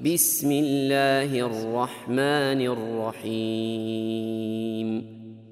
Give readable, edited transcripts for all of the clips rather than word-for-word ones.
بسم الله الرحمن الرحيم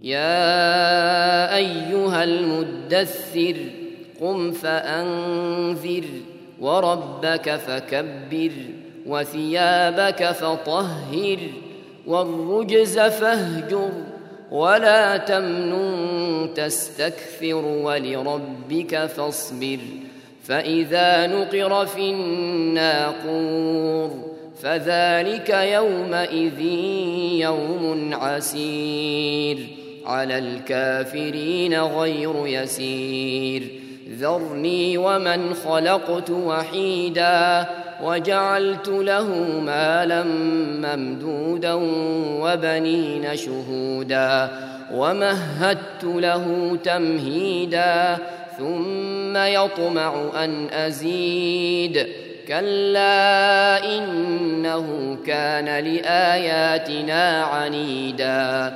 يا أيها المدثر قم فأنذر وربك فكبر وثيابك فطهر والرجز فاهجر ولا تمنن تستكثر ولربك فاصبر فإذا نقر في الناقور فذلك يومئذ يوم عسير على الكافرين غير يسير ذرني ومن خلقت وحيدا وجعلت له مالا ممدودا وبنين شهودا ومهدت له تمهيدا ثم يطمع أن أزيد كلا إنه كان لآياتنا عنيدا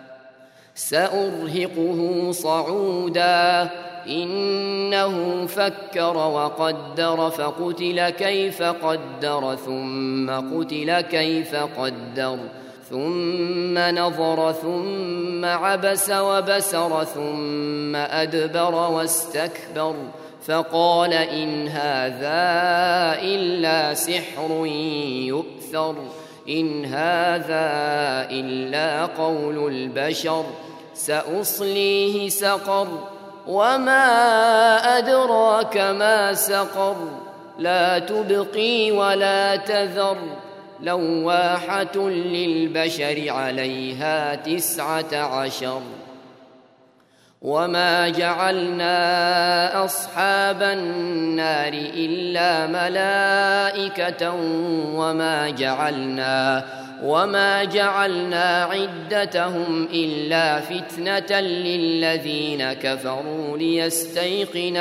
سأرهقه صعودا إنه فكر وقدر فقتل كيف قدر ثم قتل كيف قدر ثم نظر ثم عبس وبسر ثم أدبر واستكبر فقال إن هذا إلا سحر يؤثر إن هذا إلا قول البشر سأصليه سقر وما أدراك ما سقر لا تبقي ولا تذر لواحة للبشر عليها 19 وما جعلنا أصحاب النار إلا ملائكة وما جعلنا عدتهم إلا فتنة للذين كفروا ليستيقن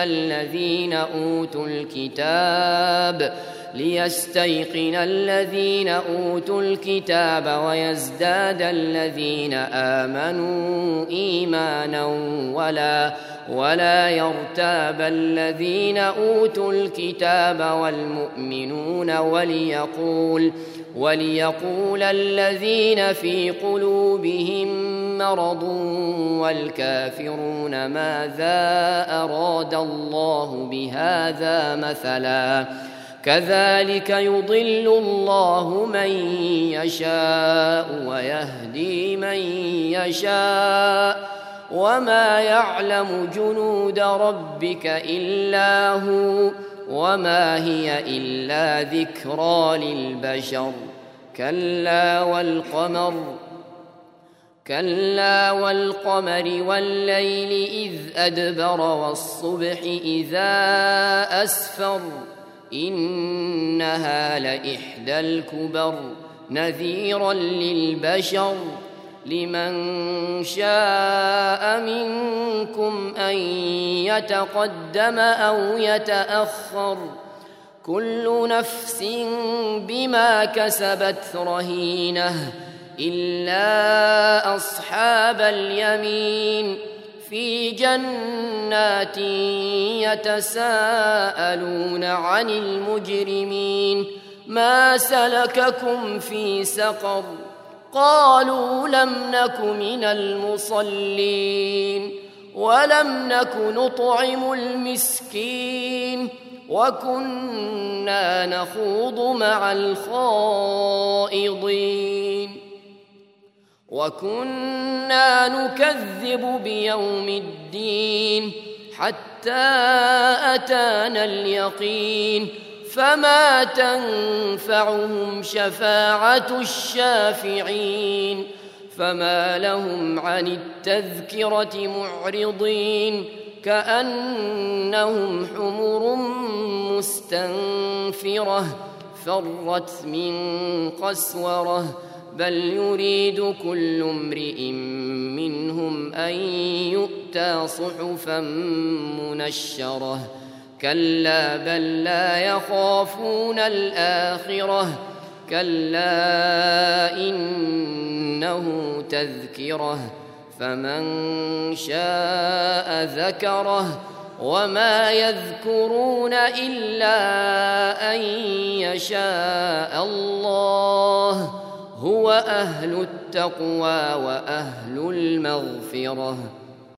الذين أوتوا الكتاب ويزداد الذين آمنوا إيمانا ولا يرتاب الذين أوتوا الكتاب والمؤمنون وليقول الذين في قلوبهم مرض والكافرون ماذا أراد الله بهذا مثلا كذلك يضل الله من يشاء ويهدي من يشاء وما يعلم جنود ربك إلا هو وما هي إلا ذكرى للبشر كلا والقمر والليل إذ أدبر والصبح إذا أسفر إنها لإحدى الكبر نذيرا للبشر لمن شاء منكم أن يتقدم أو يتأخر كل نفس بما كسبت رهينة إلا أصحاب اليمين في جنات يتساءلون عن المجرمين ما سلككم في سقر قالوا لم نك من المصلين ولم نك نطعم المسكين وكنا نخوض مع الخائضين وكنا نكذب بيوم الدين حتى أتانا اليقين فما تنفعهم شفاعة الشافعين فما لهم عن التذكرة معرضين كأنهم حمر مستنفرة فرت من قسورة بل يريد كل امرئ منهم أن يؤتى صحفا منشرة كلا بل لا يخافون الآخرة كلا إنه تذكرة فمن شاء ذكره وما يذكرون إلا أن يشاء الله هو أهل التقوى وأهل المغفرة.